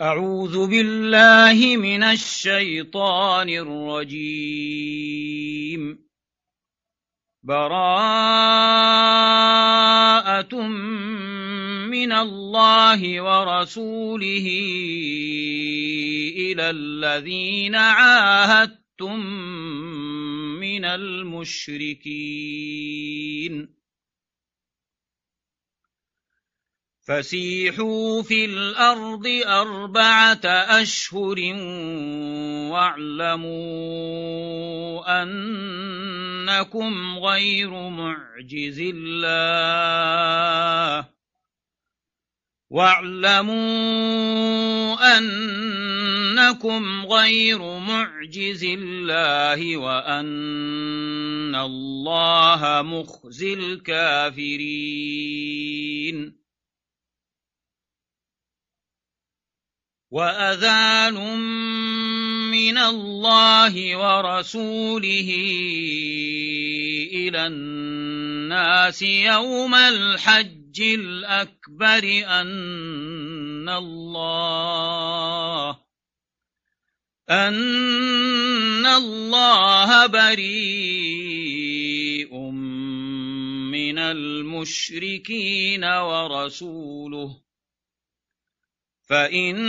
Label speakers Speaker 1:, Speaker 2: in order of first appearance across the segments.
Speaker 1: أعوذ بالله من الشيطان الرجيم. براءة من الله ورسوله إلى الذين عاهدتم من المشركين فسيحوا في الأرض 4 أشهر واعلموا أنكم غير معجز الله وأن الله مخزي الكافرين. وأذان من الله ورسوله إلى الناس يوم الحج الأكبر أن الله بريء من المشركين ورسوله فإن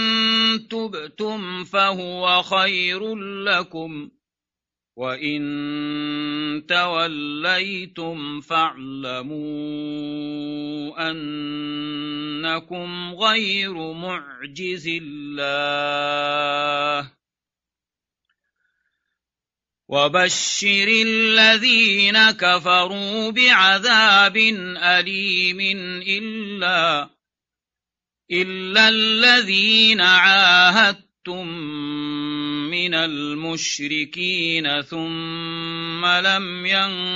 Speaker 1: تبتم فهو خير لكم وإن توليتم فاعلموا أنكم غير معجز الله. وبشر الذين كفروا بعذاب أليم إلا الذين عاهدتم من المشركين ثم لم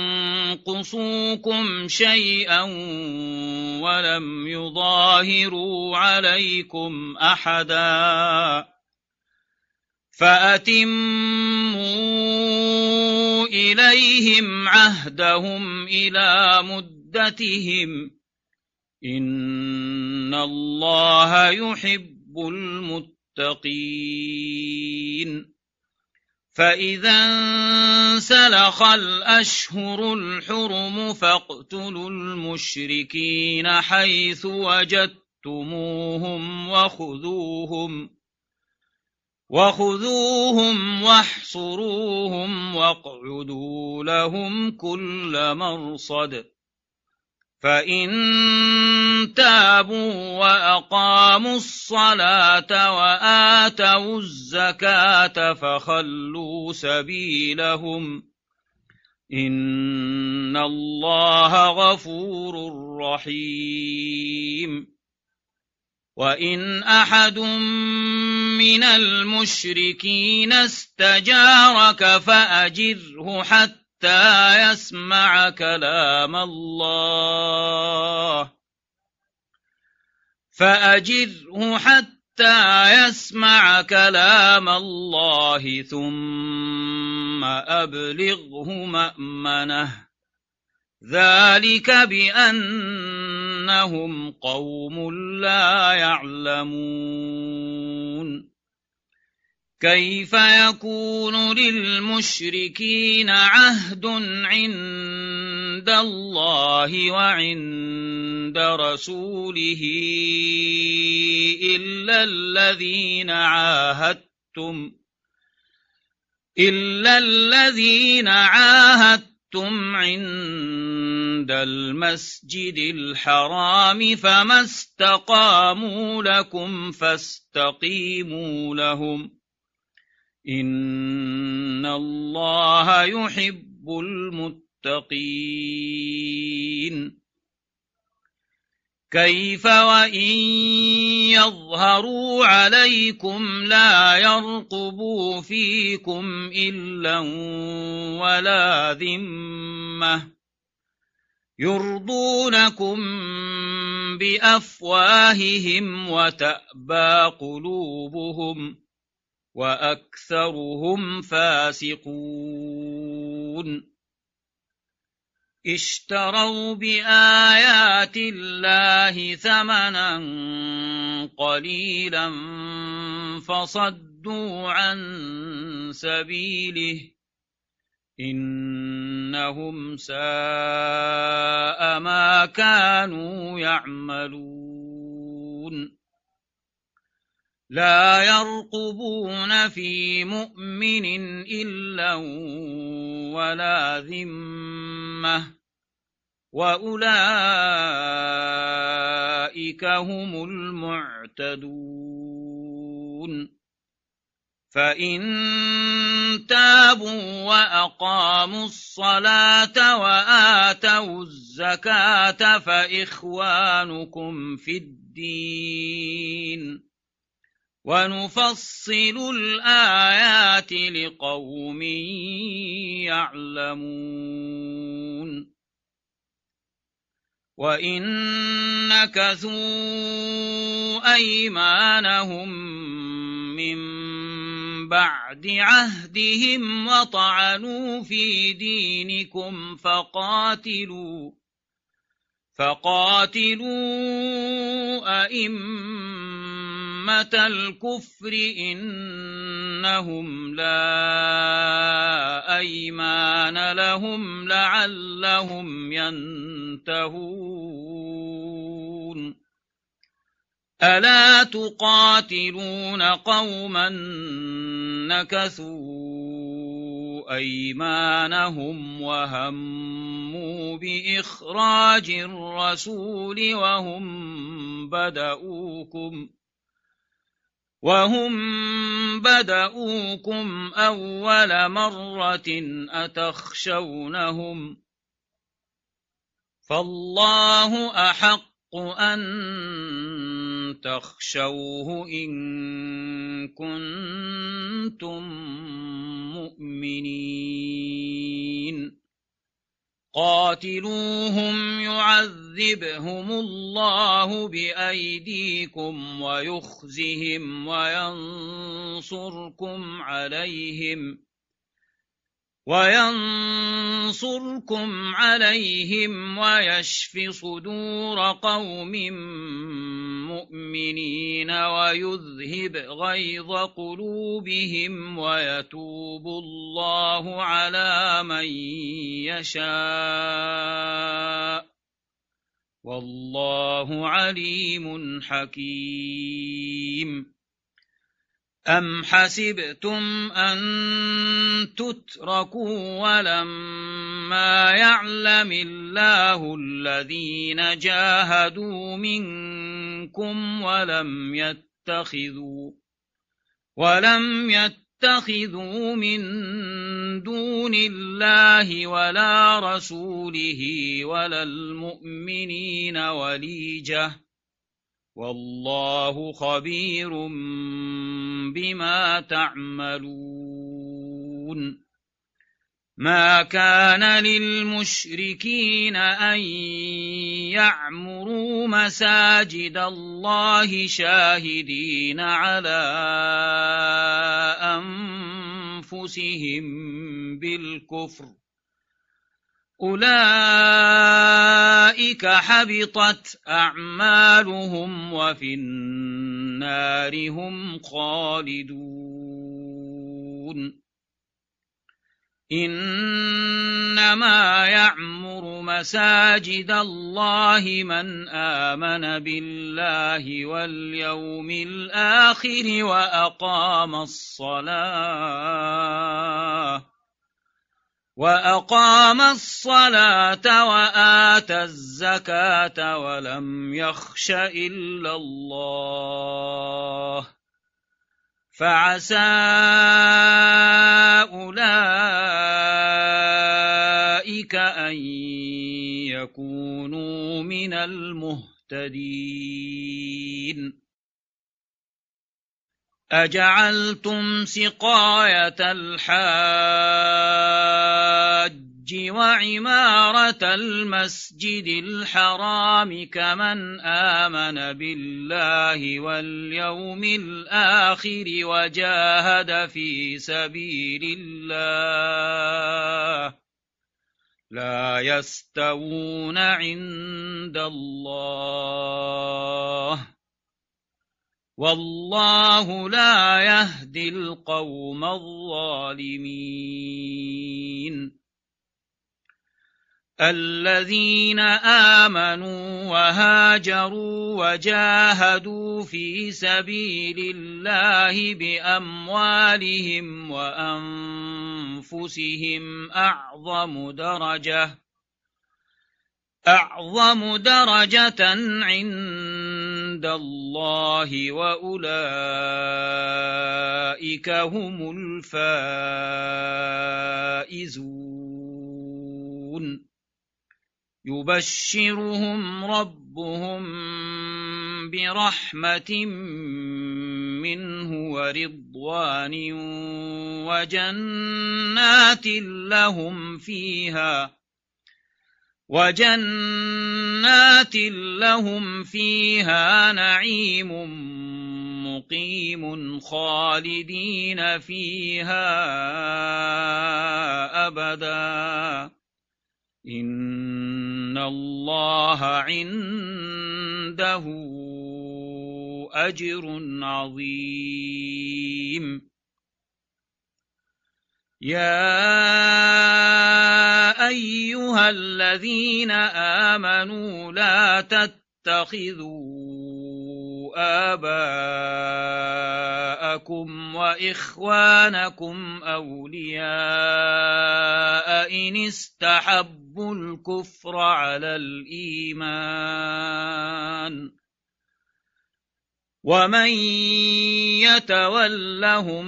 Speaker 1: ينقصوكم شيئا ولم يظاهروا عليكم أحدا فأتموا إليهم عهدهم إلى مدتهم إن الله يحب المتقين. فإذا انسلخ الأشهر الحرم فاقتلوا المشركين حيث وجدتموهم وخذوهم واحصروهم واقعدوا لهم كل مرصد فإن تابوا وأقاموا الصلاة وآتوا الزكاة فخلوا سبيلهم إن الله غفور رحيم. وإن أحد من المشركين استجارك فأجره حتى يسمع كلام الله ثم أبلغه مأمنه ذلك بأنهم قوم لا يعلمون. كيف يكون للمشركين عهد عند الله وعند رسوله إلا الذين عاهدتم عند المسجد الحرام فما استقاموا لكم فاستقيموا لهم إن الله يحب المتقين. كيف وإن يظهروا عليكم لا يرقبوا فيكم إلا ولا ذمة يرضونكم بأفواههم وتأبى قلوبهم وأكثرهم فاسقون. اشتروا بآيات الله ثمنا قليلا فصدوا عن سبيله إنهم ساء ما كانوا يعملون لا يرقبون في مؤمن إلا ولا ذمة وأولئك هم المعتدون فإن تابوا وأقاموا الصلاة وآتوا الزكاة فإخوانكم في الدين ونفصل الآيات لقوم يعلمون وإن نكثوا أيمانهم من بعد عهدهم وطعنوا في دينكم فقاتلوا أئمة الكفر إنهم لا أيمان لهم لعلهم ينتهون ألا تقاتلون قوما نكثوا أيمانهم وهموا بإخراج الرسول وهم بدؤوكم أول مرة أتخشونهم فالله أحق أن تخشوه إن كنتم مؤمنين قاتلوهم يعذبهم الله بأيديكم ويخزهم وينصركم عليهم ويشف صدور قوم مؤمنين ويذهب غيظ قلوبهم ويتوب الله على من يشاء والله عليم حكيم أم حسبتم أن تتركوا ولما يعلم الله الذين جاهدوا منكم ولم يتخذوا من دون الله ولا رسوله ولا المؤمنين وليجة والله خبير بما تعملون ما كان للمشركين أن يعمروا مساجد الله شاهدين على أنفسهم بالكفر أولئك حبطت أعمالهم وفي النار هم خالدون إنما يعمر مساجد الله من آمن بالله واليوم الآخر وأقام الصلاة وآتى الزكاة ولم يخش إلا الله فعسى أولئك أن يكونوا من المهتدين أجعلتم سقاية الحاج وعمارة المسجد الحرام كمن آمن بالله واليوم الآخر وجاهد في سبيل الله لا يستوون عند الله والله لا يهدي القوم الظالمين الذين آمنوا وهاجروا وجاهدوا في سبيل الله بأموالهم وأنفسهم أعظم درجة عند الله وأولئك هم الفائزون يبشرهم ربهم برحمة منه ورضوان وجنات لهم فيها نعيم مقيم خالدين فيها أبدا إن الله عنده أجر عظيم يا أيها الذين آمنوا لا تتخذوا آباءكم وإخوانكم أولياء إن استحبوا الكفر على الإيمان ومن يتولهم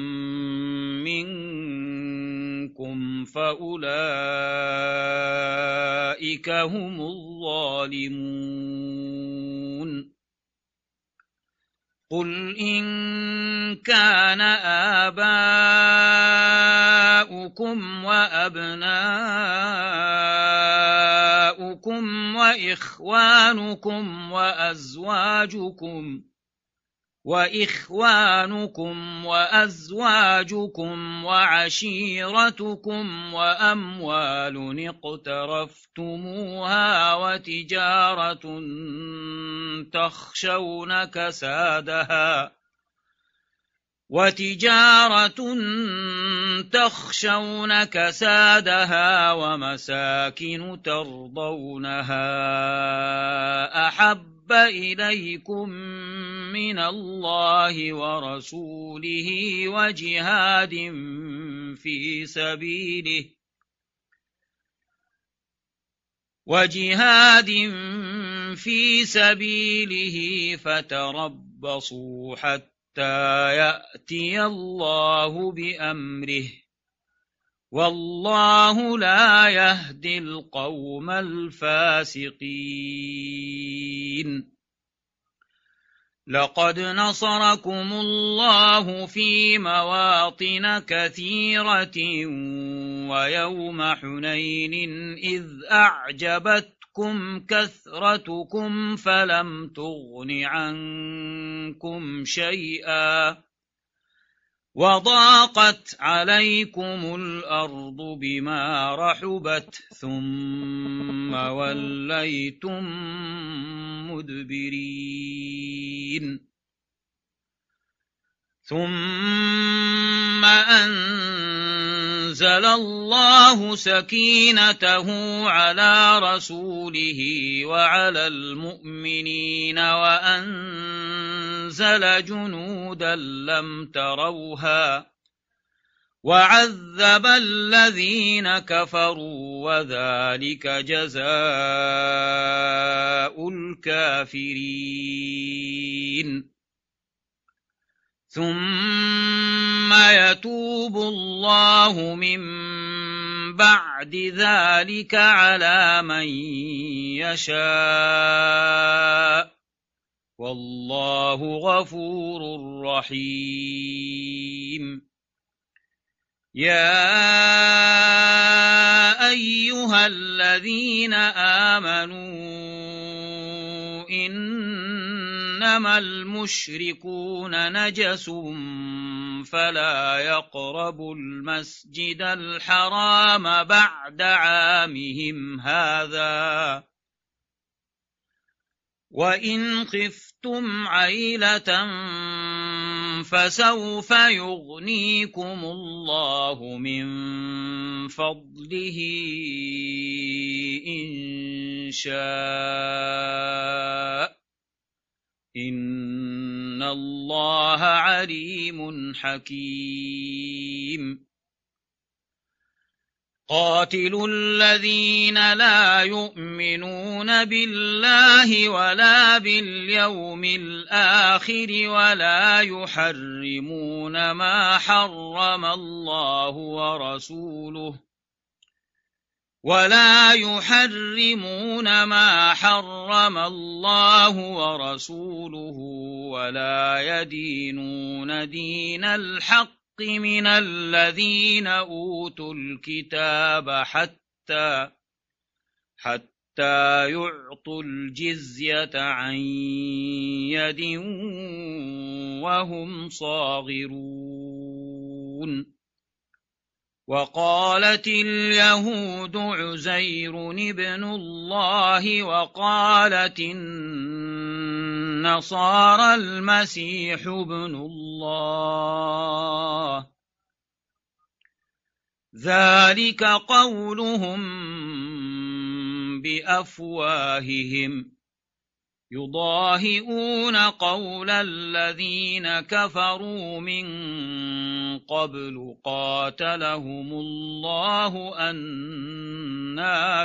Speaker 1: منكم فأولئك هم الظالمون قل إن كان آباؤكم وأبناؤكم وإخوانكم وأزواجكم وعشيرتكم وأموال اقترفتموها وتجارة تخشون كسادها ومساكن ترضونها أحب إليكم من الله ورسوله وجهاد في سبيله فتربصوا حتى يأتي الله بأمره والله لا يهدي القوم الفاسقين لقد نصركم الله في مواطن كثيرة ويوم حنين إذ أعجبتكم كثرتكم فلم تغن عنكم شيئا وضاقت عليكم الأرض بما رحبت ثم وليتم مدبرين ثم أنزل الله سكينته على رسوله وعلى المؤمنين وأنزل جنودا لم تروها وعذب الذين كفروا وذلك جزاء الكافرين ثم يتوب الله من بعد ذلك على من يشاء والله غفور رحيم يا أيها الذين آمنوا إن إنما المشركون نجس فلا يقربوا المسجد الحرام بعد عامهم هذا وإن خفتم عيلة فسوف يغنيكم الله من فضله إن شاء إن الله عليم حكيم قاتلوا الذين لا يؤمنون بالله ولا باليوم الآخر ولا يحرمون ما حرم الله ورسوله ولا يدينون دين الحق من الذين أوتوا الكتاب حتى يعطوا الجزية عن يد وهم صاغرون وقالت اليهود عزير ابن الله وقالت النصارى المسيح ابن الله ذلك قولهم بأفواههم يضاهئون قول الذين كفروا من قبل قاتلهم الله أنى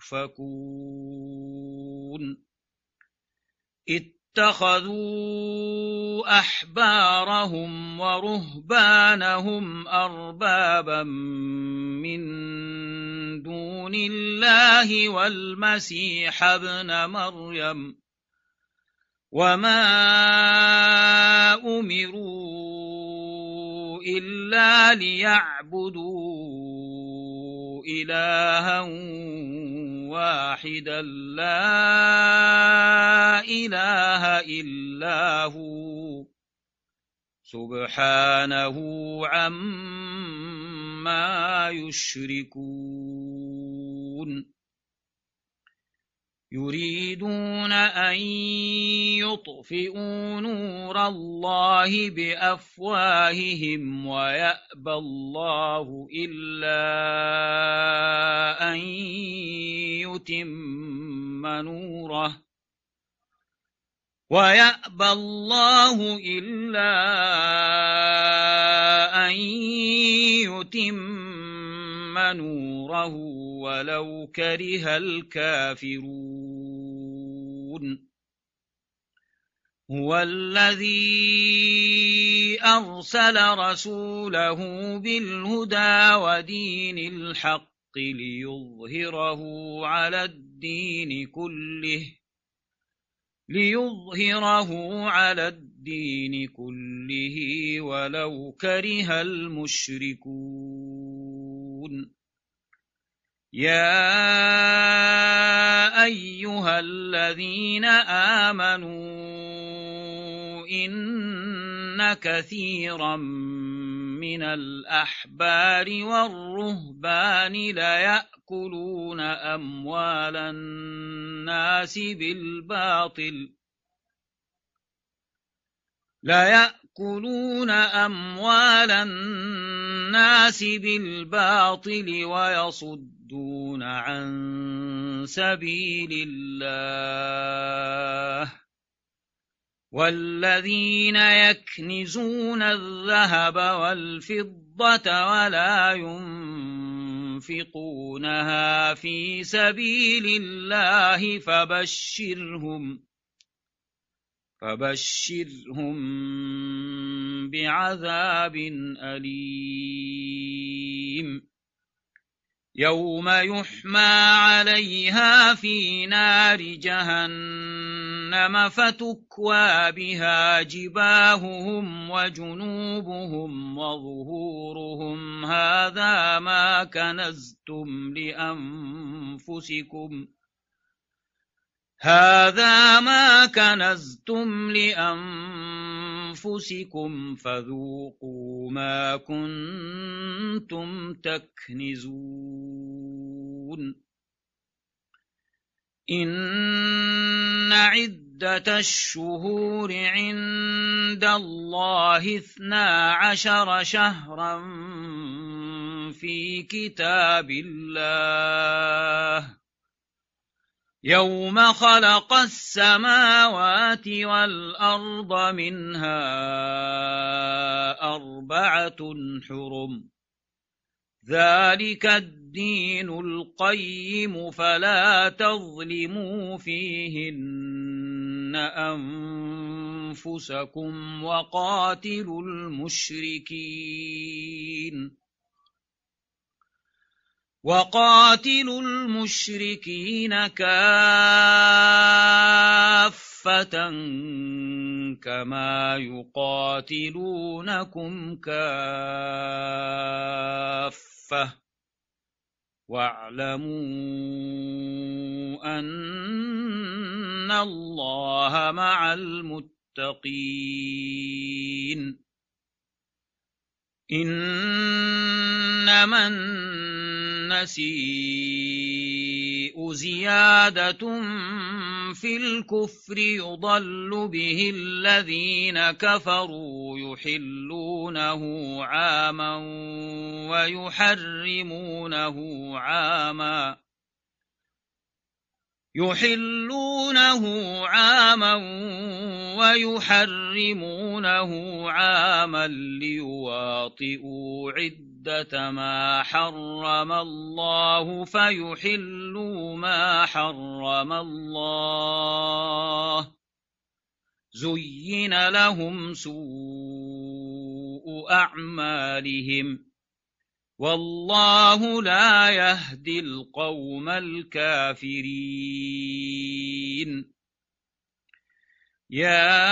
Speaker 1: يؤفكون اتخذوا أحبارهم ورهبانهم أربابا من دون الله والمسيح ابن مريم وما أمروا إلا ليعبدوا إلها واحدا لا إله إلا هو سبحانه عما يشركون يريدون أن يطفئوا نور الله بأفواههم ويأبى الله إلا أن يتم نوره ولو كره الكافرون هو الذي أرسل رسوله بالهدى ودين الحق ليظهره على الدين كله ولو كره المشركون يا أيها الذين آمنوا إن كثيرا من الأحبار والرهبان ليأكلون أموال الناس بالباطل ويصدون عن سبيل الله والذين يكنزون الذهب والفضة ولا ينفقونها في سبيل الله فبشرهم بعذاب أليم يوم يحمى عليها في نار جهنم فتكوى بها جباههم وجنوبهم وظهورهم هذا ما كنزتم هذا ما كنزتم لأنفسكم فذوقوا ما كنتم تكنزون إن عدة الشهور عند الله 12 شهرا في كتاب الله يوم خلق السماوات والأرض منها 4 حرم ذلك الدين القيم فلا تظلموا فيهن أنفسكم وقاتلوا المشركين كافة كما يقاتلونكم كافة واعلموا أن الله مع المتقين إنما النسيء زيادة في الكفر يضل به الذين كفروا يحلونه عاما ويحرمونه عاما ليواطئوا عدة ما حرم الله فيحلوا ما حرم الله زين لهم سوء أعمالهم والله لا يهدي القوم الكافرين يا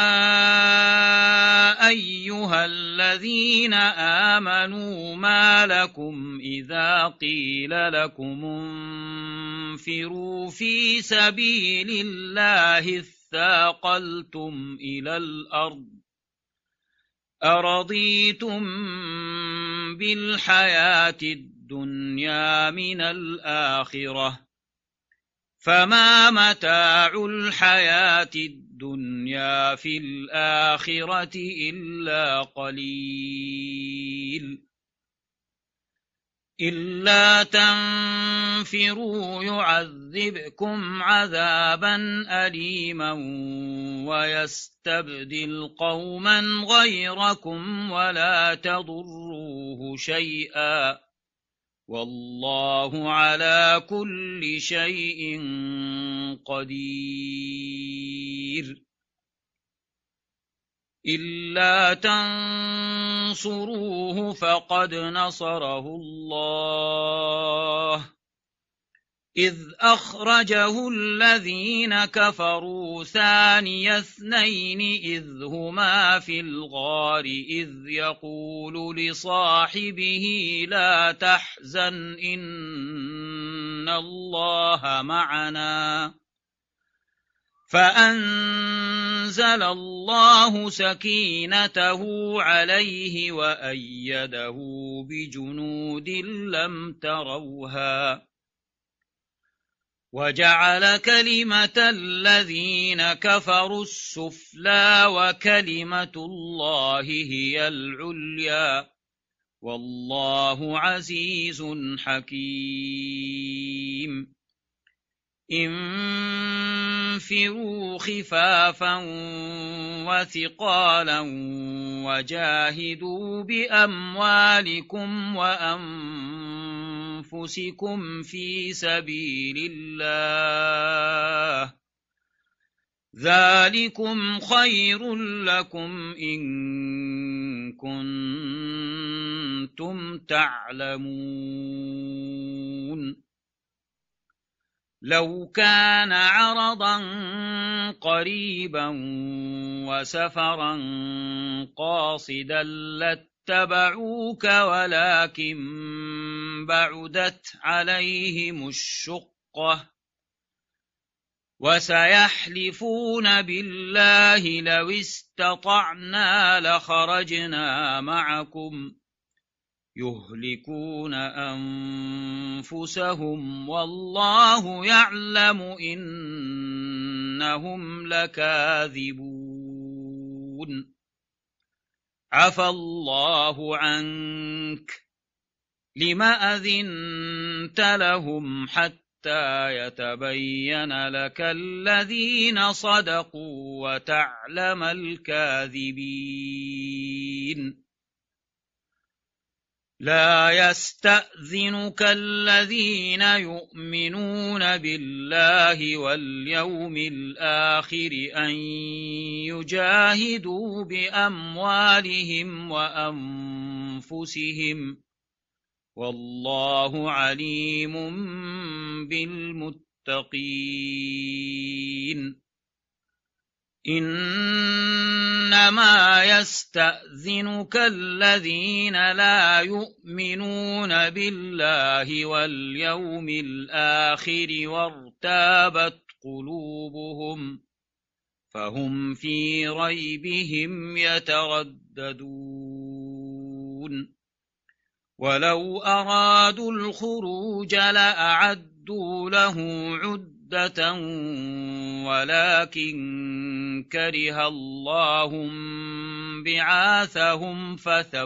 Speaker 1: أيها الذين آمنوا ما لكم إذا قيل لكم انفروا في سبيل الله اثاقلتم إلى الأرض أرضيتم بالحياة الدنيا من الآخرة فما متاع الحياة الدنيا في الآخرة إلا قليل إلا تنفروا يعذبكم عذابا أليما ويستبدل قوما غيركم ولا تضروه شيئا والله على كل شيء قدير إلا تنصروه فقد نصره الله إذ أخرجه الذين كفروا ثاني اثنين إذ هما في الغار إذ يقول لصاحبه لا تحزن إن الله معنا فأنزل الله سكينته عليه وأيده بجنود لم تروها وجعل كلمة الذين كفروا السفلى وكلمة الله هي العليا والله عزيز حكيم انفروا خفافا وثقالا وجاهدوا بأموالكم وأنفسكم في سبيل الله ذلكم خير لكم إن كنتم تعلمون لو كان عرضا قريبا وسفرا قاصدا لاتبعوك ولكن بعدت عليهم الشقة وسيحلفون بالله لو استطعنا لخرجنا معكم يهلكون أنفسهم والله يعلم إنهم لكاذبون عفى الله عنك لم أذنت لهم حتى يتبين لك الذين صدقوا وتعلم الكاذبين لا يستأذنك الذين يؤمنون بالله واليوم الآخر أن يجاهدوا بأموالهم وأنفسهم والله عليم بالمتقين إنما يستأذنك الذين لا يؤمنون بالله واليوم الآخر وارتابت قلوبهم فهم في ريبهم يترددون ولو أرادوا الخروج لأعدوا له عدة ولكن كره الله بعاثهم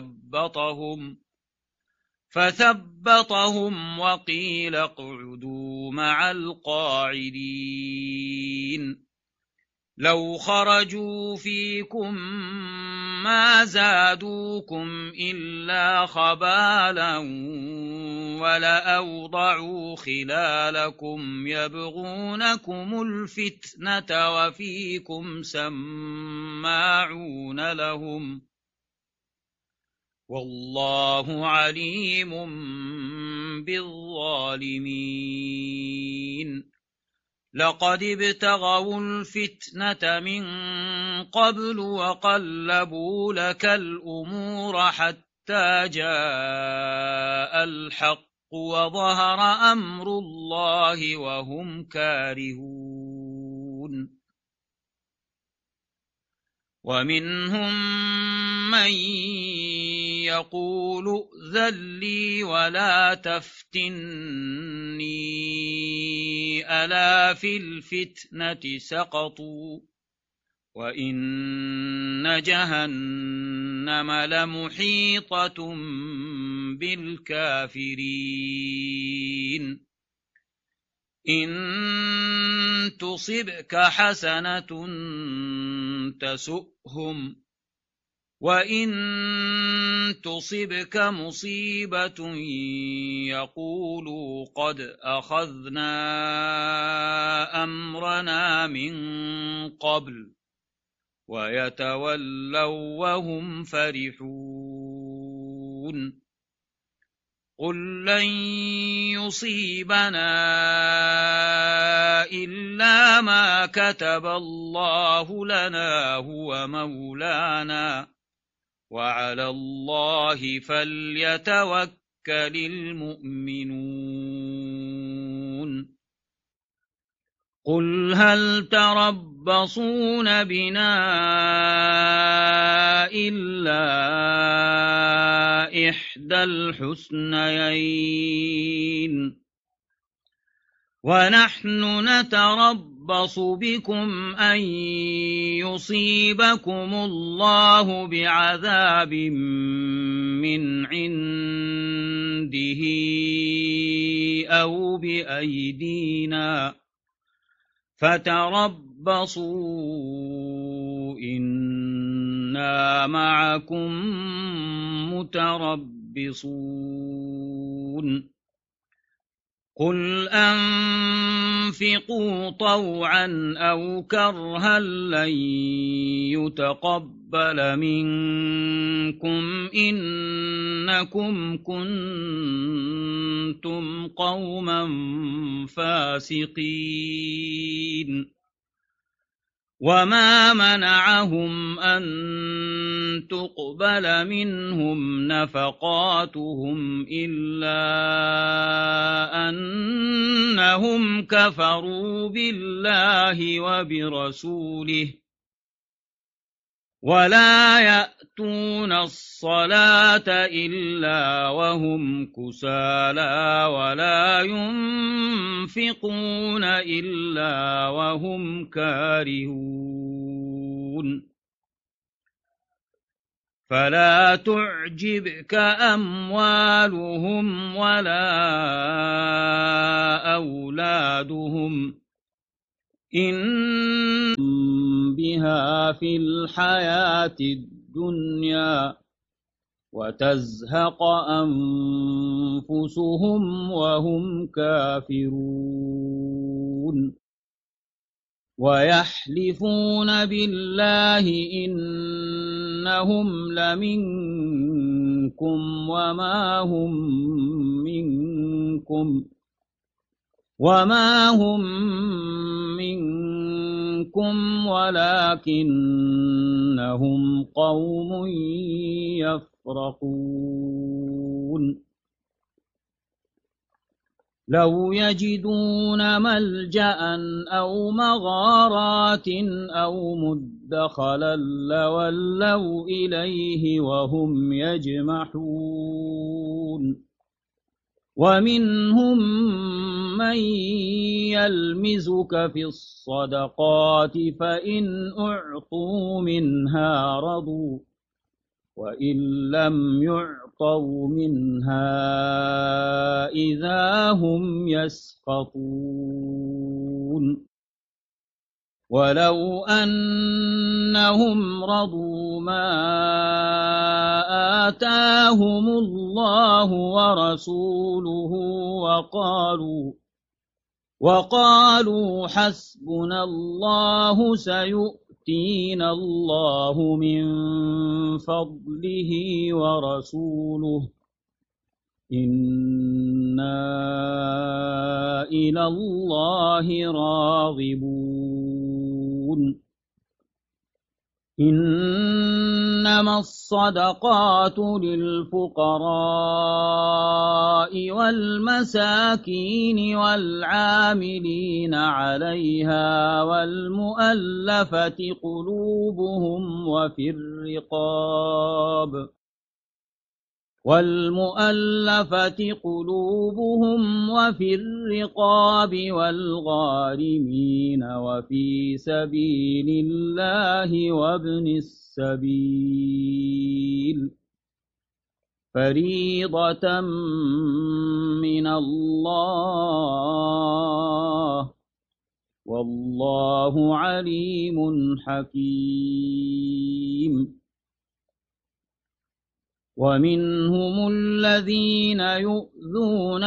Speaker 1: فثبطهم وقيل اقعدوا مع القاعدين لو خرجوا فيكم ما زادوكم إلا خبالا ولأوضعوا خلالكم يبغونكم الفتنة وفيكم سماعون لهم والله عليم بالظالمين لقد ابتغوا الفتنة من قبل وقلبوا لك الأمور حتى جاء الحق وظهر أمر الله وهم كارهون ومنهم من يقول ائذن لي ولا تفتني ألا في الفتنة سقطوا وإن جهنم لمحيطة بالكافرين إن تصبك حسنة تسؤهم وإن تصبك مصيبة يقولوا قد أخذنا أمرنا من قبل ويتولوا وهم فرحون قل لن يصيبنا إلا ما كتب الله لنا هو مولانا وعلى الله فليتوكل المؤمنون قل هل تربصون بنا إلا إحدى الحسنيين ونحن نتربص بكم أن يصيبكم الله بعذاب من عنده أو بأيدينا فتربصوا إنا معكم متربصون قل أنفقوا طوعا أو كرها لن يتقبل منكم إنكم كنتم قوما فاسقين وما منعهم أن تقبل منهم نفقاتهم إلا أنهم كفروا بالله وبرسوله ولا يأتون الصلاة إلا وهم كسالى ولا ينفقون إلا وهم كارهون فلا تعجبك أموالهم ولا أولادهم إن بها في الحياة الدنيا وتزهق أنفسهم وهم كافرون ويحلفون بالله إنهم لمنكم وما هم منكم ولكنهم قوم يفرقون لو يجدون ملجأ أو مغارات أو مدخلا لولوا إليه وهم يجمحون ومنهم من يلمزك في الصدقات فإن أعطوا منها رضوا وإن لم يعطوا منها إذا هم يسخطون ولو أنهم رضوا ما آتاهم الله ورسوله وقالوا حسبنا الله سيؤتينا الله من فضله ورسوله إنا إلى الله راغبون إنما الصدقات للفقراء والمساكين والعاملين عليها والمؤلفة قلوبهم وفي الرقاب والغارمين وفي سبيل الله وابن السبيل فريضة من الله والله عليم حكيم ومنهم الذين يؤذون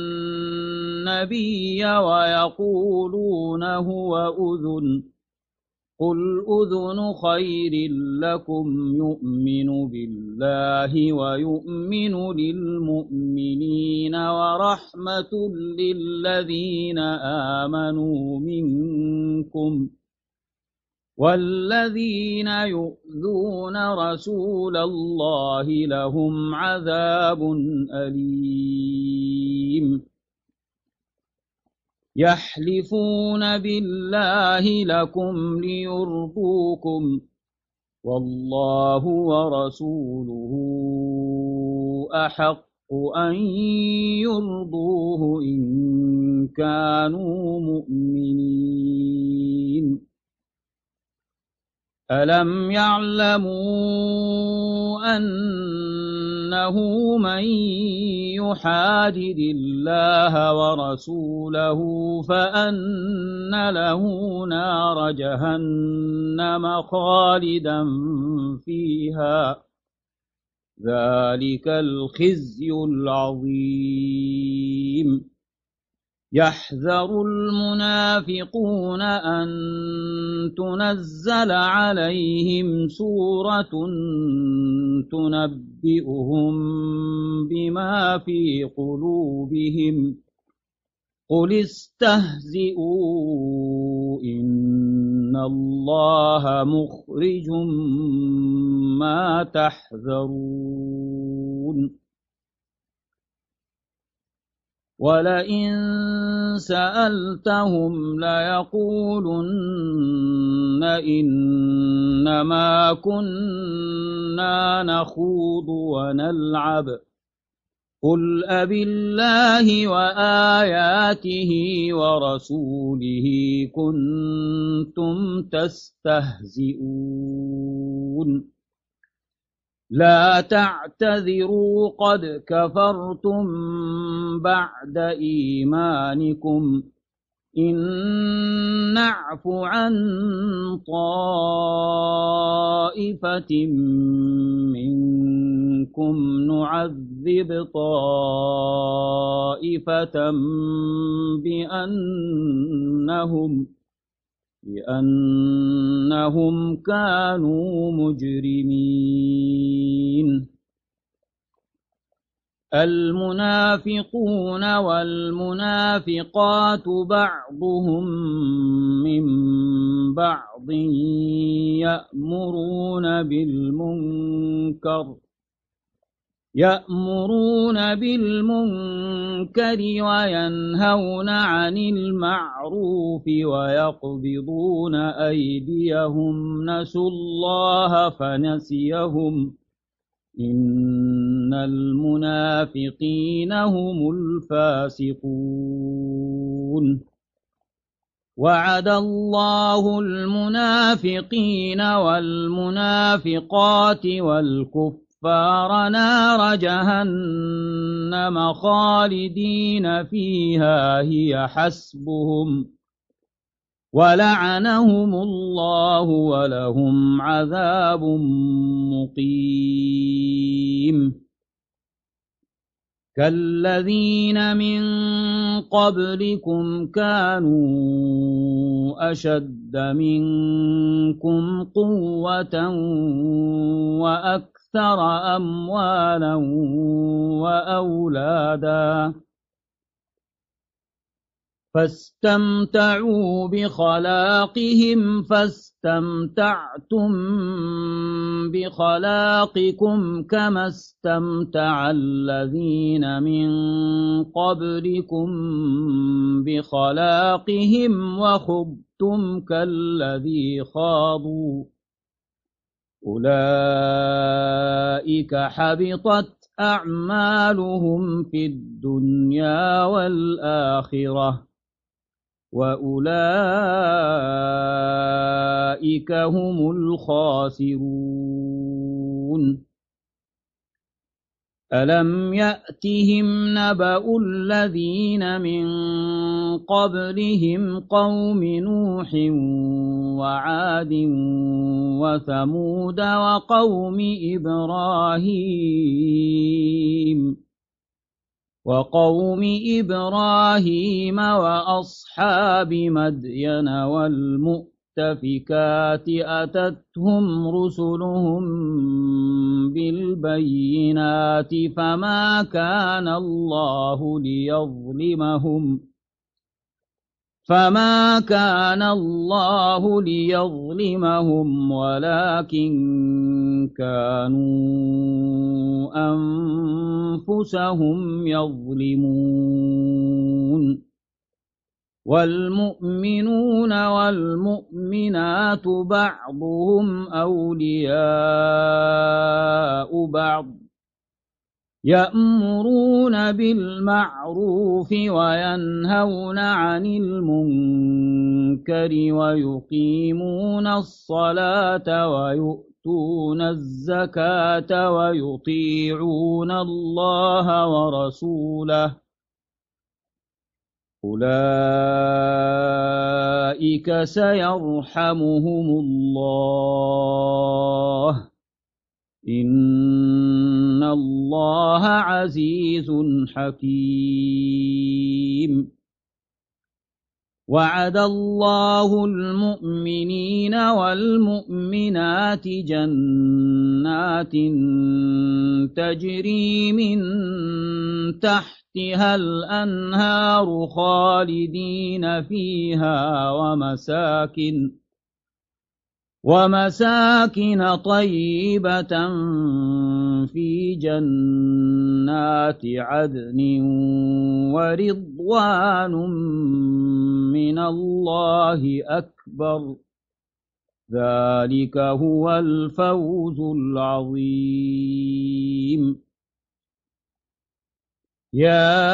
Speaker 1: النبي ويقولون هو أذن قل أذن خير لكم يؤمن بالله ويؤمن للمؤمنين ورحمة للذين آمنوا منكم والذين يؤذون رسول الله لهم عذاب أليم يحلفون بالله لكم ليرضوكم والله ورسوله أحق أن يرضوه إن كانوا مؤمنين ألم يعلموا أنه من يحادد الله ورسوله فأن له نار جهنم خالدا فيها ذلك الخزي العظيم يحذر المنافقون أن تنزل عليهم سورة تنبئهم بما في قلوبهم قل استهزئوا إن الله مخرج ما تحذرون ولئن سألتهم ليقولن إنما كنا نخوض ونلعب قل أبالله وآياته ورسوله كنتم تستهزئون لا تعتذروا قد كفرتم بعد إيمانكم إن نعف عن طائفة منكم نعذب طائفة بأنهم كانوا مجرمين المنافقون والمنافقات بعضهم من بعض يأمرون بالمنكر وينهون عن المعروف ويقبضون أيديهم نسوا الله فنسيهم إن المنافقين هم الفاسقون وعد الله المنافقين والمنافقات والكفار نار جهنم خالدين فيها هي حسبهم ولعنهم الله ولهم عذاب مقيم كالذين من قبلكم كانوا أشد منكم قوة وأكثر أموالا وأولادا فاستمتعوا بخلاقهم فاستمتعتم بخلاقكم كما استمتع الذين من قبلكم بخلاقهم وخضتم كالذي خاضوا أولئك حبطت أعمالهم في الدنيا والآخرة وأولئك هم الخاسرون ألم يأتهم نبأ الذين من قبلهم قوم نوح وعاد وثمود وقوم إبراهيم وأصحاب مدين والمؤتفكات أتتهم رسلهم بالبينات فما كان الله ليظلمهم ولكن كانوا أنفسهم يظلمون والمؤمنون والمؤمنات بعضهم أولياء بعض يأمرون بالمعروف وينهون عن المنكر ويقيمون الصلاة ويؤتون الزكاة ويطيعون الله ورسوله أولئك سيرحمهم الله إن الله عزيز حكيم وعد الله المؤمنين والمؤمنات جنات تجري من تحتها الأنهار خالدين فيها ومساكن طيبة في جنات عدن ورضوان من الله أكبر ذلك هو الفوز العظيم يا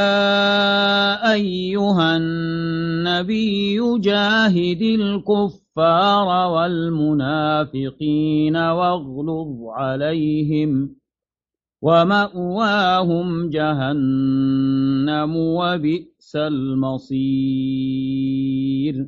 Speaker 1: أيها النبي جاهد الكفار والمنافقين واغلظ عليهم ومأواهم جهنم وبئس المصير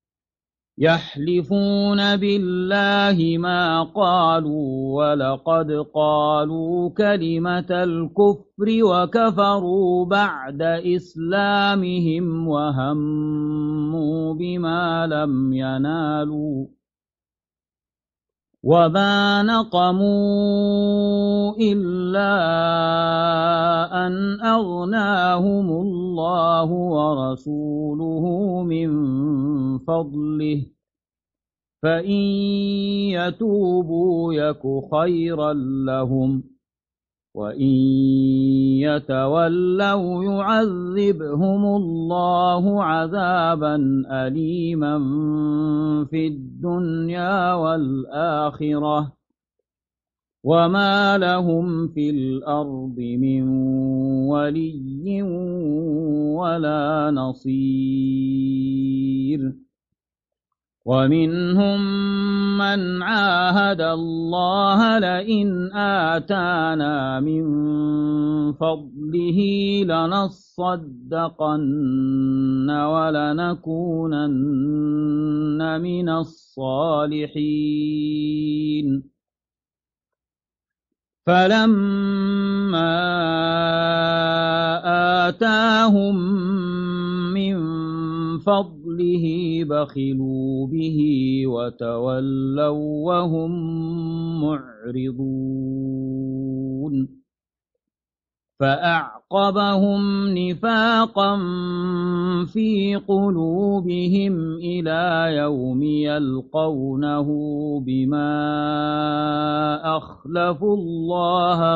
Speaker 1: يحلفون بالله ما قالوا ولقد قالوا كلمة الكفر وكفروا بعد إسلامهم وهموا بما لم ينالوا وما نقموا إلا أن أغناهم الله ورسوله من فضله فإن يتوبوا يك خيرا لهم وإن يتولوا يعذبهم الله عذابا أليما في الدنيا والآخرة وما لهم في الأرض من ولي ولا نصير ومنهم من عاهد الله لئن آتانا من فضله لنصدقن ولنكونن من الصالحين فلما آتاهم من فضله بخلوا به وتولوا وهم معرضون فأعقبهم نفاقا في قلوبهم إلى يوم يلقونه بما أخلفوا الله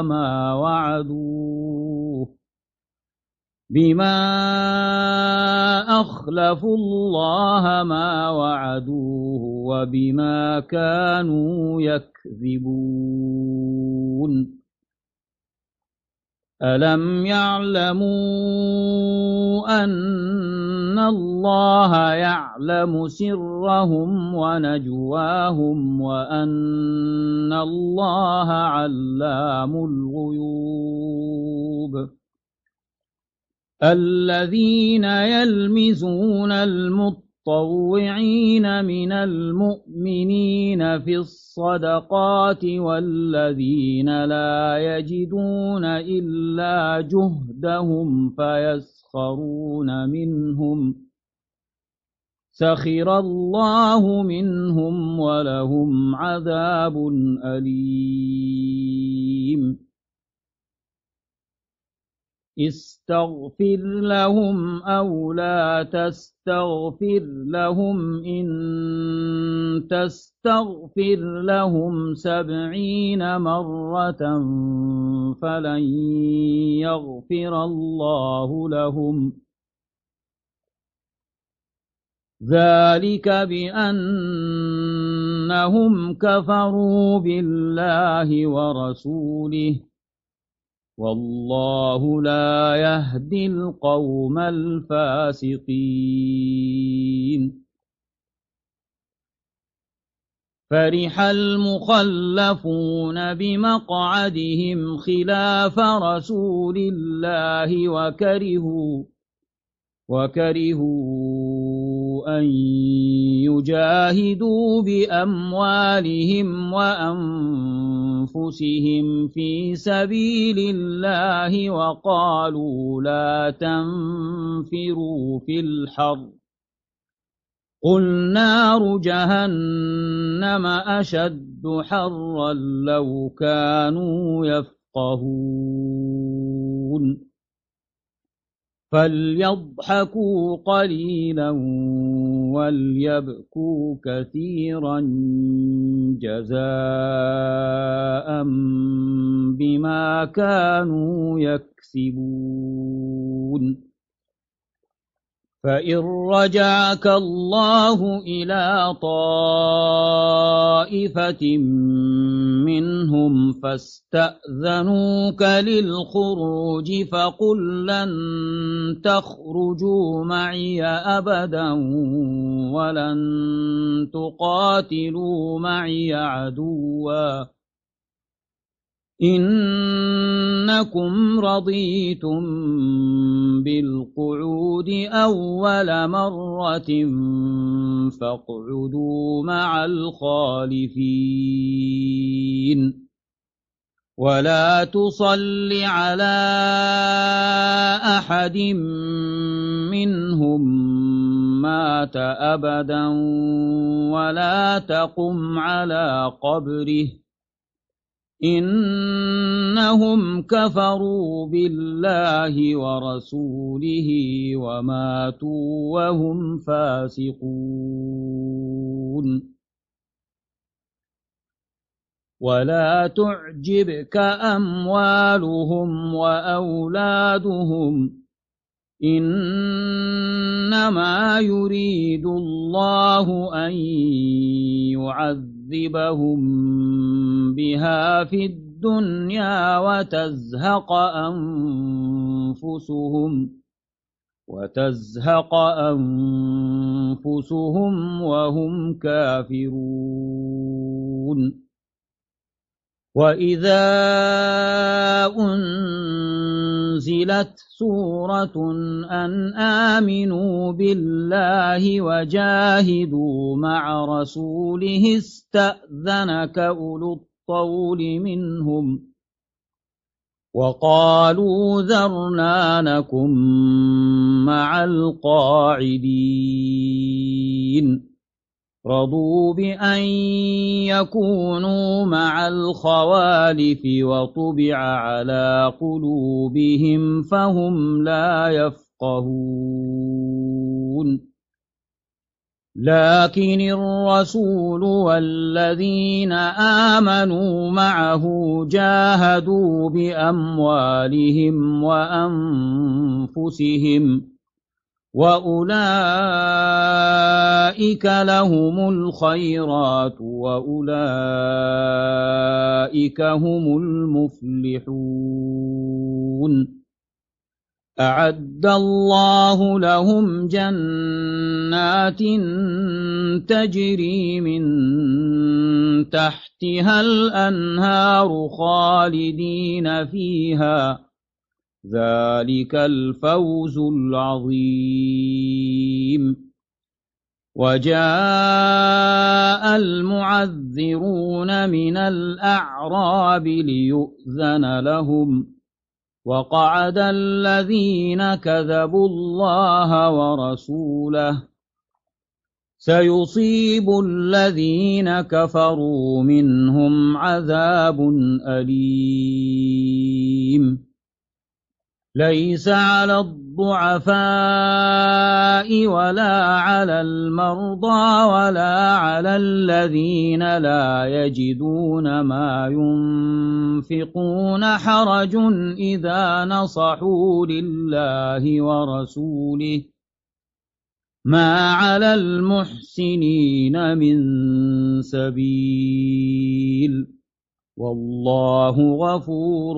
Speaker 1: ما وعدوه وبما كانوا يكذبون ألم يعلموا أن الله يعلم سرهم ونجواهم وأن الله علام الغيوب الذين يلمزون المطوعين من المؤمنين في الصدقات والذين لا يجدون إلا جهدهم فيسخرون منهم سخر الله منهم ولهم عذاب أليم استغفر لهم أو لا تستغفر لهم إن تستغفر لهم 70 مرة فلن يغفر الله لهم ذلك بأنهم كفروا بالله ورسوله والله لا يهدي القوم الفاسقين فرح المخلفون بمقعدهم خلاف رسول الله وكرهوا أن يجاهدوا بأموالهم وأنفسهم في سبيل الله وقالوا لا تنفروا في الحر قل نار جهنم أشد حرا لو كانوا يفقهون فليضحكوا قليلا وليبكوا كثيرا جزاء بما كانوا يكسبون فإن رجعك الله إلى طائفة منهم فاستأذنوك للخروج فقل لن تخرجوا معي أبدا ولن تقاتلوا معي عدوا إنكم رضيتم بالقعود أول مرة فاقعدوا مع الخالفين ولا تصل على أحد منهم مات أبدا ولا تقم على قبره إنهم كفروا بالله ورسوله وماتوا وهم فاسقون ولا تعجبك أموالهم وأولادهم إنما يريد الله أن يعذبهم بها في الدنيا وتزهق أنفسهم وهم كافرون وإذا أنزلت سورة أن آمنوا بالله وجاهدوا مع رسوله استأذنك أولو الطول منهم وقالوا ذرنا نكن مع القاعدين رضوا بأن يكونوا مع الخوالف وطبع على قلوبهم فهم لا يفقهون لكن الرسول والذين آمنوا معه جاهدوا بأموالهم وأنفسهم وأولئك لهم الخيرات وأولئك هم المفلحون أعد الله لهم جنات تجري من تحتها الأنهار خالدين فيها ذلك الفوز العظيم وجاء المعذرون من الأعراب ليؤذن لهم وقعد الذين كذبوا الله ورسوله سيصيب الذين كفروا منهم عذاب أليم ليس على الضعفاء ولا على المرضى ولا على الذين لا يجدون ما ينفقون حرج إذا نصحوا لله ورسوله ما على المحسنين من سبيل والله غفور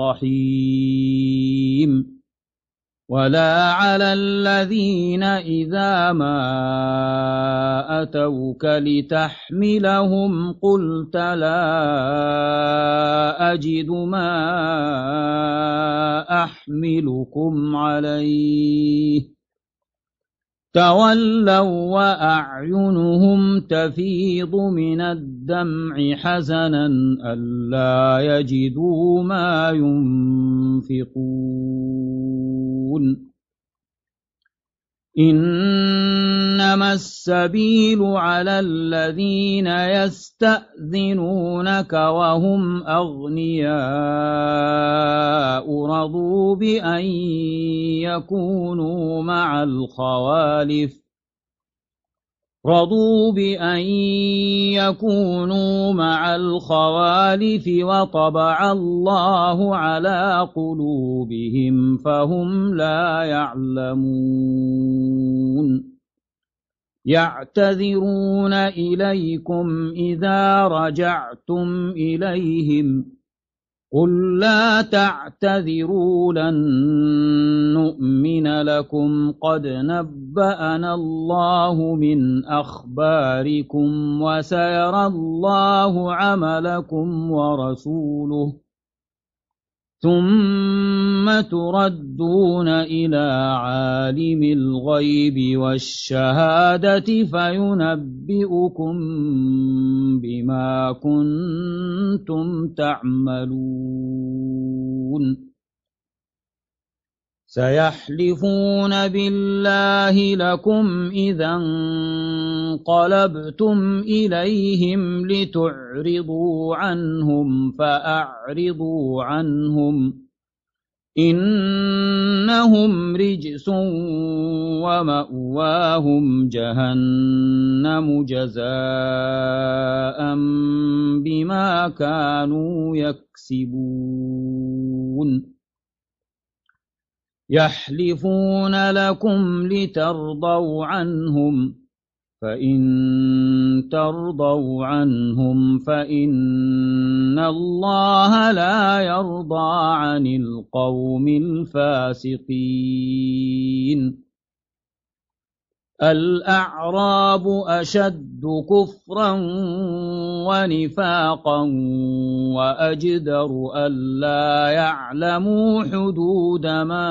Speaker 1: رحيم ولا على الذين إذا ما أتوك لتحملهم قلت لا أجد ما أحملكم عليه تولوا وأعينهم تفيض من الدمع حزنا ألا يجدوا ما ينفقون إنما السبيل على الذين يستأذنونك وهم أغنياء رضوا بأن يكونوا مع الخوالف وطبع الله على قلوبهم فهم لا يعلمون يعتذرون إليكم إذا رجعتم إليهم قل لا تعتذروا لن نؤمن لكم قد نبأنا الله من أخباركم وسيرى الله عملكم ورسوله ثم تردون إلى عالم الغيب والشهادة فينبئكم بما كنتم تعملون سيحلفون بالله لكم إذا انقلبتم إليهم لتعرضوا عنهم فأعرضوا عنهم إنهم رجس ومأواهم جهنم جزاء بما كانوا يكسبون يحلفون لكم لترضوا عنهم فإن ترضوا عنهم فإن الله لا يرضى عن القوم الفاسقين الأعراب أشد كفرا ونفاقا وأجدر ألا يعلموا حدود ما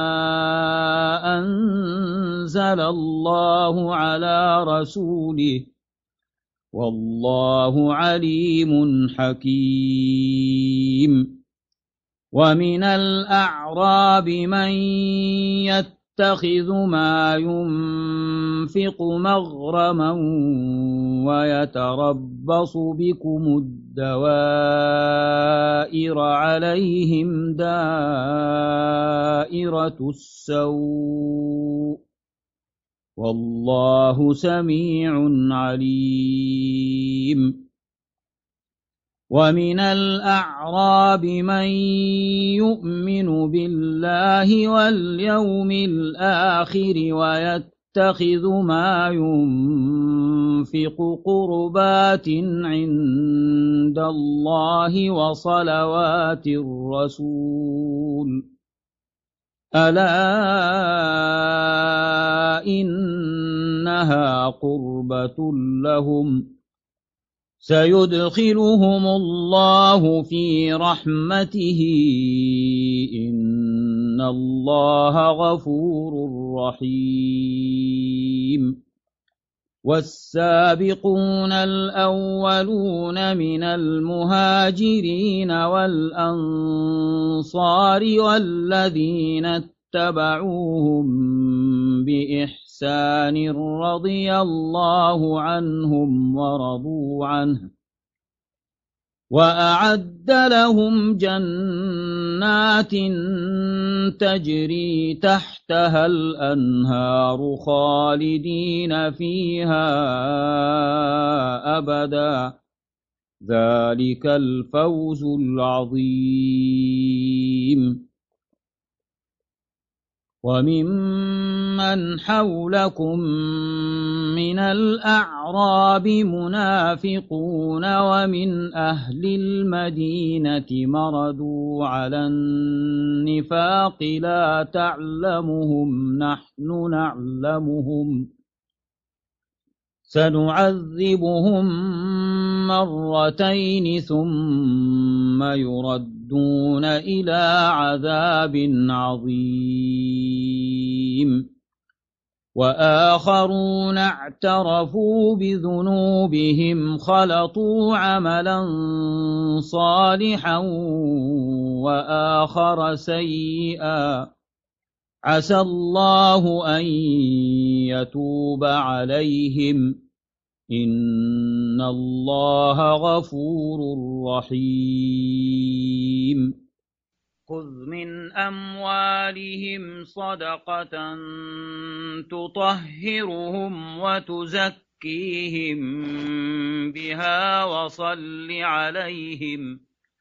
Speaker 1: أنزل الله على رسوله والله عليم حكيم ومن الأعراب من يتخذ ما ينفق مغرما ويتربص بكم الدوائر عليهم دائرة السوء والله سميع عليم ومن الأعراب من يؤمن بالله واليوم الآخر ويتخذ ما ينفق قربات عند الله وصلوات الرسول ألا إنها قربة لهم سيدخلهم الله في رحمته إن الله غفور رحيم والسابقون الأولون من المهاجرين والأنصار والذين اتبعوهم بإحسان رضي الله عنهم ورضوا عنه وأعد لهم جنات تجري تحتها الأنهار خالدين فيها أبدا ذلك الفوز العظيم وممن حولكم من الأعراب منافقون ومن أهل المدينة مردوا على النفاق لا تعلمهم نحن نعلمهم سنعذبهم مرتين ثم يردون إلى عذاب عظيم وآخرون اعترفوا بذنوبهم خلطوا عملا صالحا وآخر سيئا عسى الله أن يتوب عليهم إن الله غفور رحيم خذ من أموالهم صدقة تطهرهم وتزكيهم بها وصل عليهم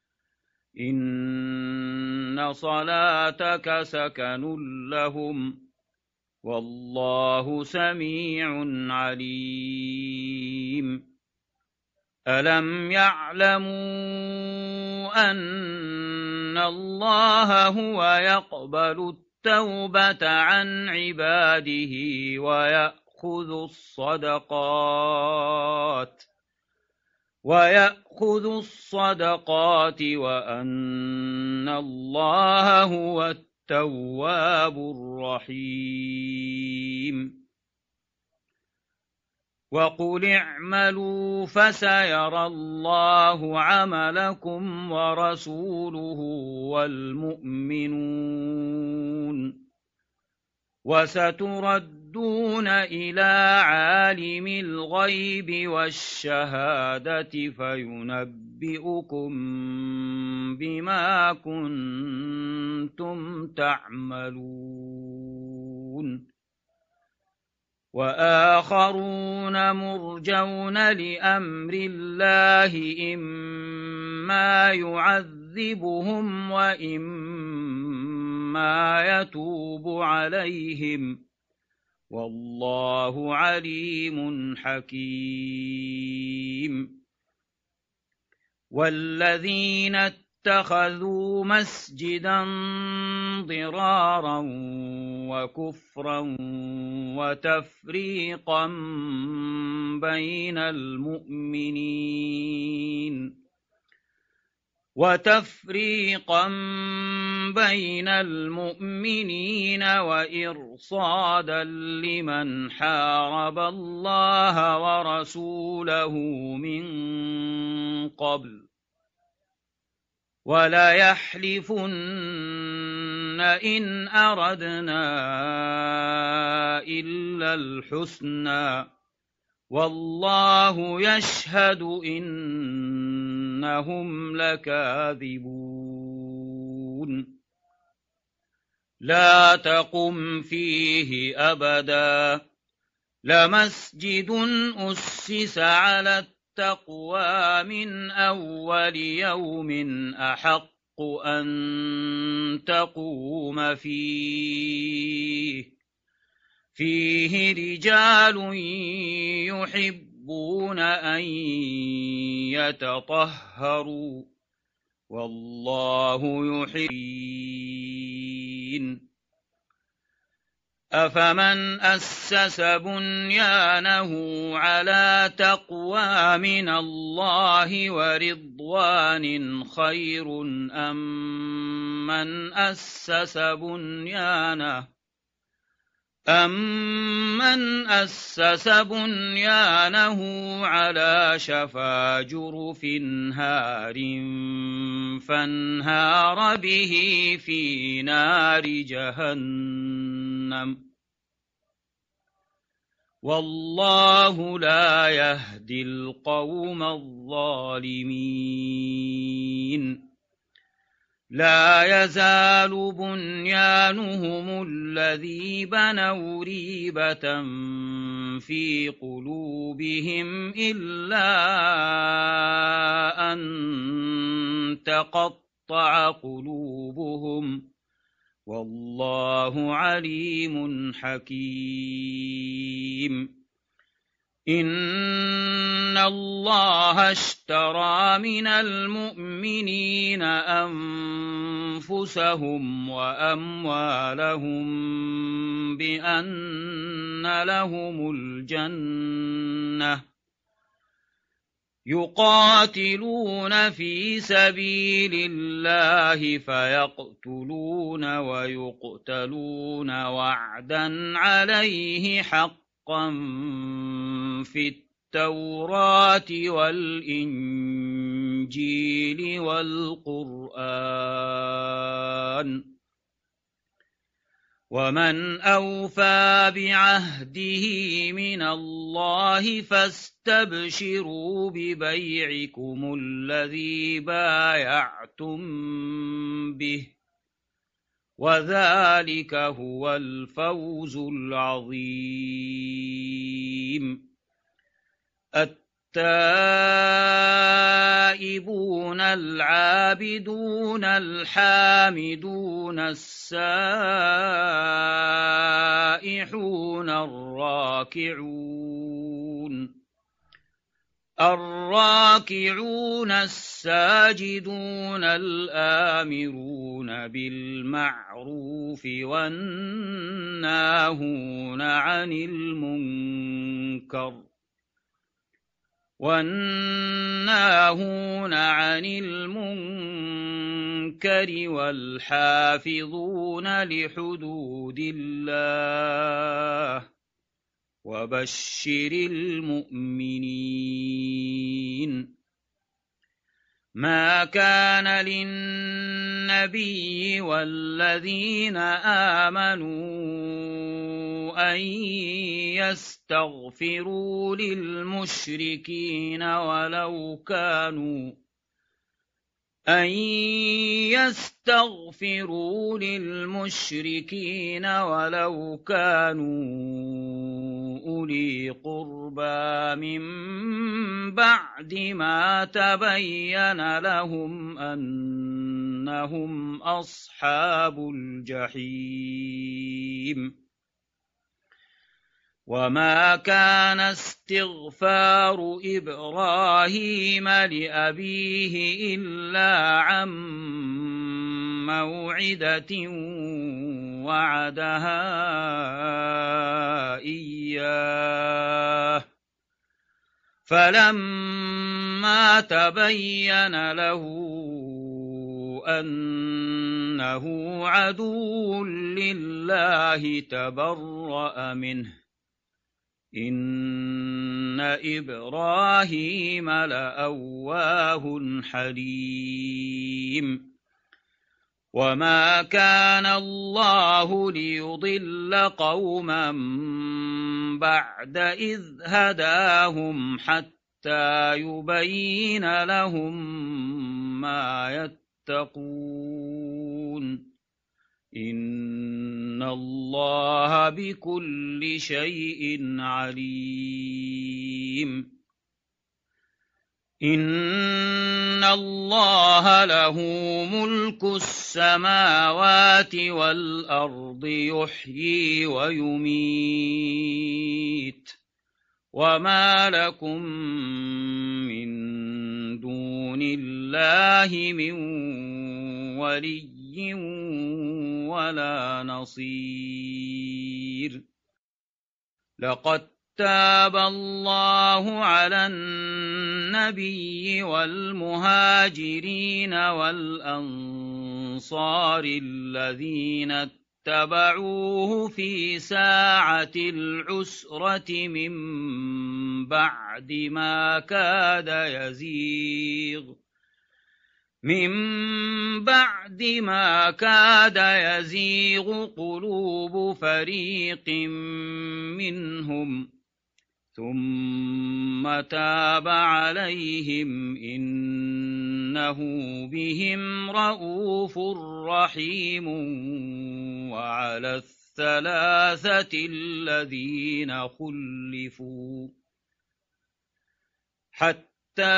Speaker 1: إن صلاتك سكن لهم والله سميع عليم ألم يعلموا أن الله هو يقبل التوبة عن عباده ويأخذ الصدقات وأن الله هو التواب الرحيم وقل اعملوا فسيرى الله عملكم ورسوله والمؤمنون وستردون إلى عالم الغيب والشهادة فينبئكم بما كنتم تعملون وآخرون مرجون لأمر الله إما يعذبهم وإما يتوب عليهم والله عليم حكيم والذين اتخذوا مسجدا ضرارا وكفرا وتفريقا بين المؤمنين وإرصادا لمن حارب الله ورسوله من قبل وليحلفن إن أردنا إلا الحسنى والله يشهد إنهم لكاذبون لا تقم فيه أبدا لمسجد أسس على التقوى من أول يوم أحق أن تقوم فيه رجال يحبون أن يتطهروا والله يحب أفمن أسس بنيانه على تقوى من الله ورضوان خير أم من أسس بنيانه على شفا جرف هار فانهار به في نار جهنم والله لا يهدي القوم الظالمين لا يزال بنيانهم الذي بنوا ريبة في قلوبهم إلا أن تقطع قلوبهم والله عليم حكيم إن الله اشترى من المؤمنين أنفسهم وأموالهم بأن لهم الجنة يقاتلون في سبيل الله فيقتلون ويقتلون وعدا عليه حقا في التوراة والإنجيل والقرآن ومن أوفى بعهده من الله فاستبشروا ببيعكم الذي بايعتم به وذلك هو الفوز العظيم. التائبون العابدون الحامدون السائحون الراكعون الساجدون الآمرون بالمعروف والناهون عن المنكر والحافظون لحدود الله وبشر المؤمنين. ما كان للنبي والذين آمنوا أن يستغفروا للمشركين ولو كانوا أولي قربى من بعد ما تبين لهم أنهم أصحاب الجحيم. وما كان استغفار إبراهيم لأبيه إلا عن موعدة وعدها إياه فلما تبين له أنه عدو لله تبرأ منه إن إبراهيم لأواه حليم. وما كان الله ليضل قوما بعد إذ هداهم حتى يبين لهم ما يتقون إن الله بكل شيء عليم. إن الله له ملك السماوات والأرض يحيي ويميت وما لكم من دون الله من ولي ولا نصير. لقد تاب الله على النبي والمهاجرين والأنصار الذين اتبعوه في ساعة العسرة من بعد ما كاد يزيغ قلوب فريق منهم ثم تاب عليهم إنه بهم رءوف رحيم. وعلى الثلاثة الذين خلفوا حتى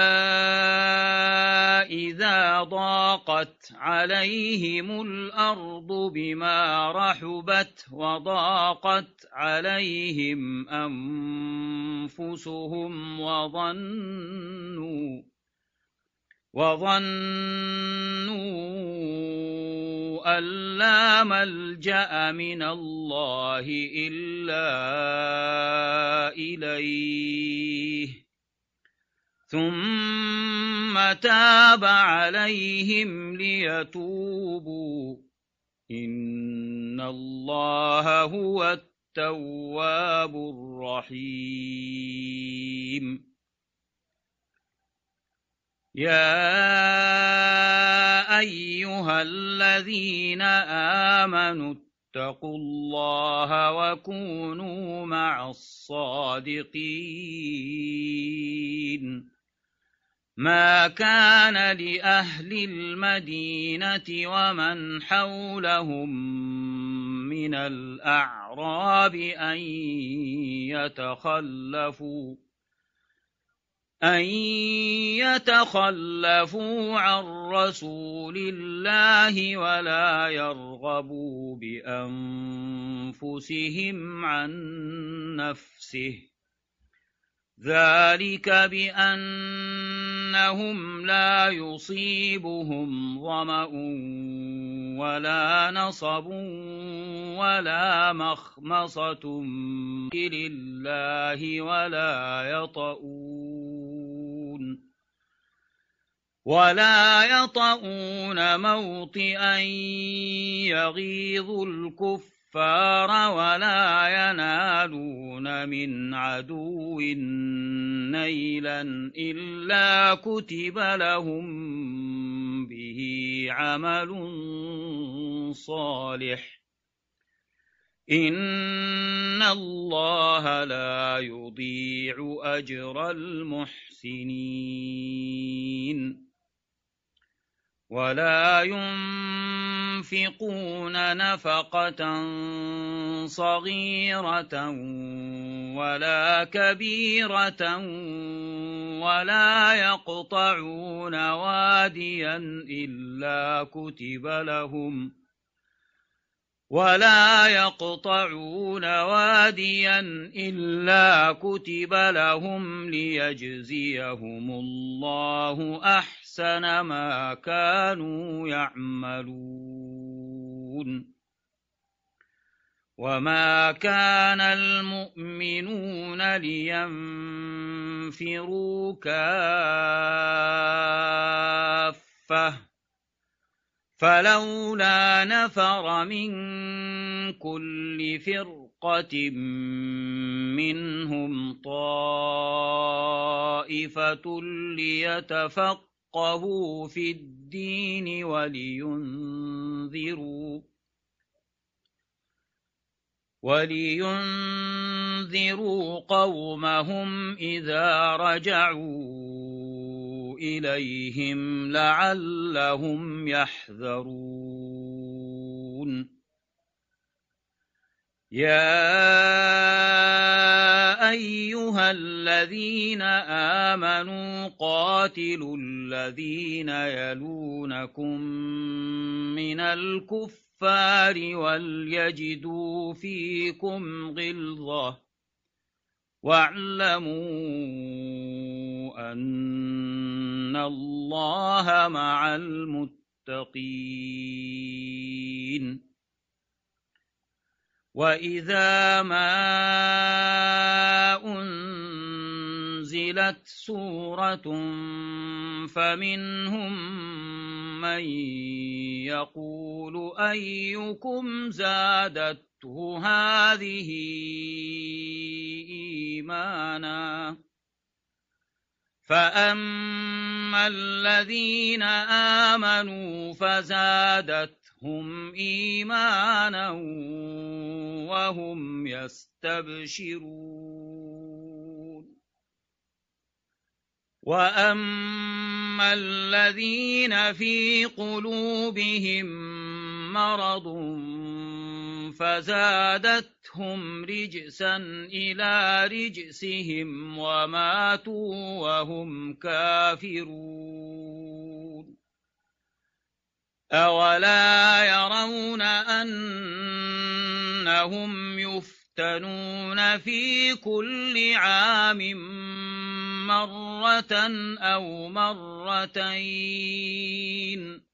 Speaker 1: إذا ضاقت عليهم الأرض بما رحبت وضاقت عليهم أنفسهم وظنوا أن لا ملجأ من الله إلا إليه ثم تاب عليهم ليتوبوا إن الله هو التواب الرحيم. يا أيها الذين آمنوا واتقوا الله وكونوا مع الصادقين ما كان لأهل المدينة ومن حولهم من الأعراب أن يتخلفوا عن رسول الله ولا يرغبوا بأنفسهم عن نفسه ذلك بأنهم لا يصيبهم ظمأ ولا نصب ولا مخمصة لله ولا يطؤون موطئا يغيظ الكفار ولا ينالون من عدو نيلا إلا كتب لهم به عمل صالح إن الله لا يضيع أجر المحسنين ولا ينفقون نفقة صغيرة ولا كبيرة ولا يقطعون واديا إلا كتب لهم ليجزيهم الله أحسن ما كانوا يعملون وما كان المؤمنون لينفروا كافة فلولا نفر من كل فرقة منهم طائفة ليتفقهوا في الدين ولينذروا قومهم إذا رجعوا إليهم لعلهم يحذرون يا أيها الذين آمنوا قاتلوا الذين يلونكم من الكفار وليجدوا فيكم غلظة واعلموا أن الله مع المتقين وإذا ما أنزلت سورة فمنهم من يقول أيكم زادته هذه إيمانا فأما الذين آمنوا فزادتهم إيمانا وهم يستبشرون وأما الذين في قلوبهم مرض فزادتهم رجسا إلى رجسهم وماتوا وهم كافرون أولا يرون أنهم يفتنون في كل عام مرة أو مرتين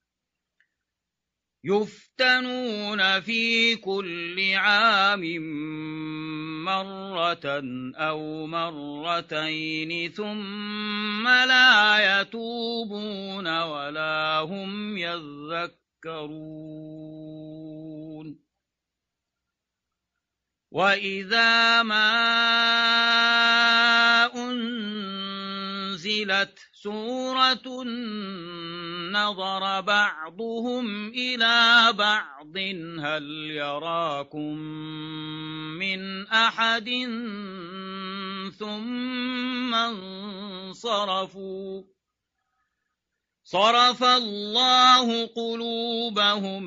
Speaker 1: ثم لا يتوبون ولا هم يذكرون وإذا ما أنزلت أنزلت سورة نظر بعضهم إلى بعض هل يراكم من أحد ثم انصرفوا صرف الله قلوبهم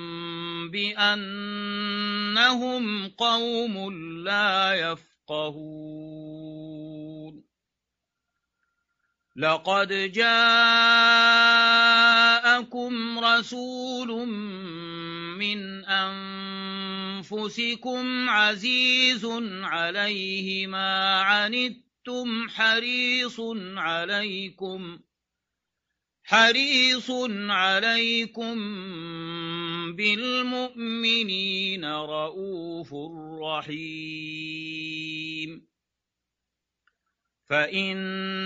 Speaker 1: بأنهم قوم لا يفقهون لقد جاءكم رسول من أنفسكم عزيز عليه ما عنتم حريص عليكم بالمؤمنين رؤوف رحيم فإن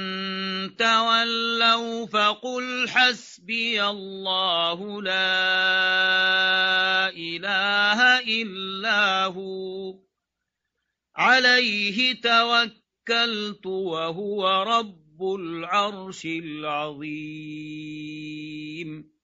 Speaker 1: تولوا فقل حسبي الله لا إله إلا هو عليه توكلت وهو رب العرش العظيم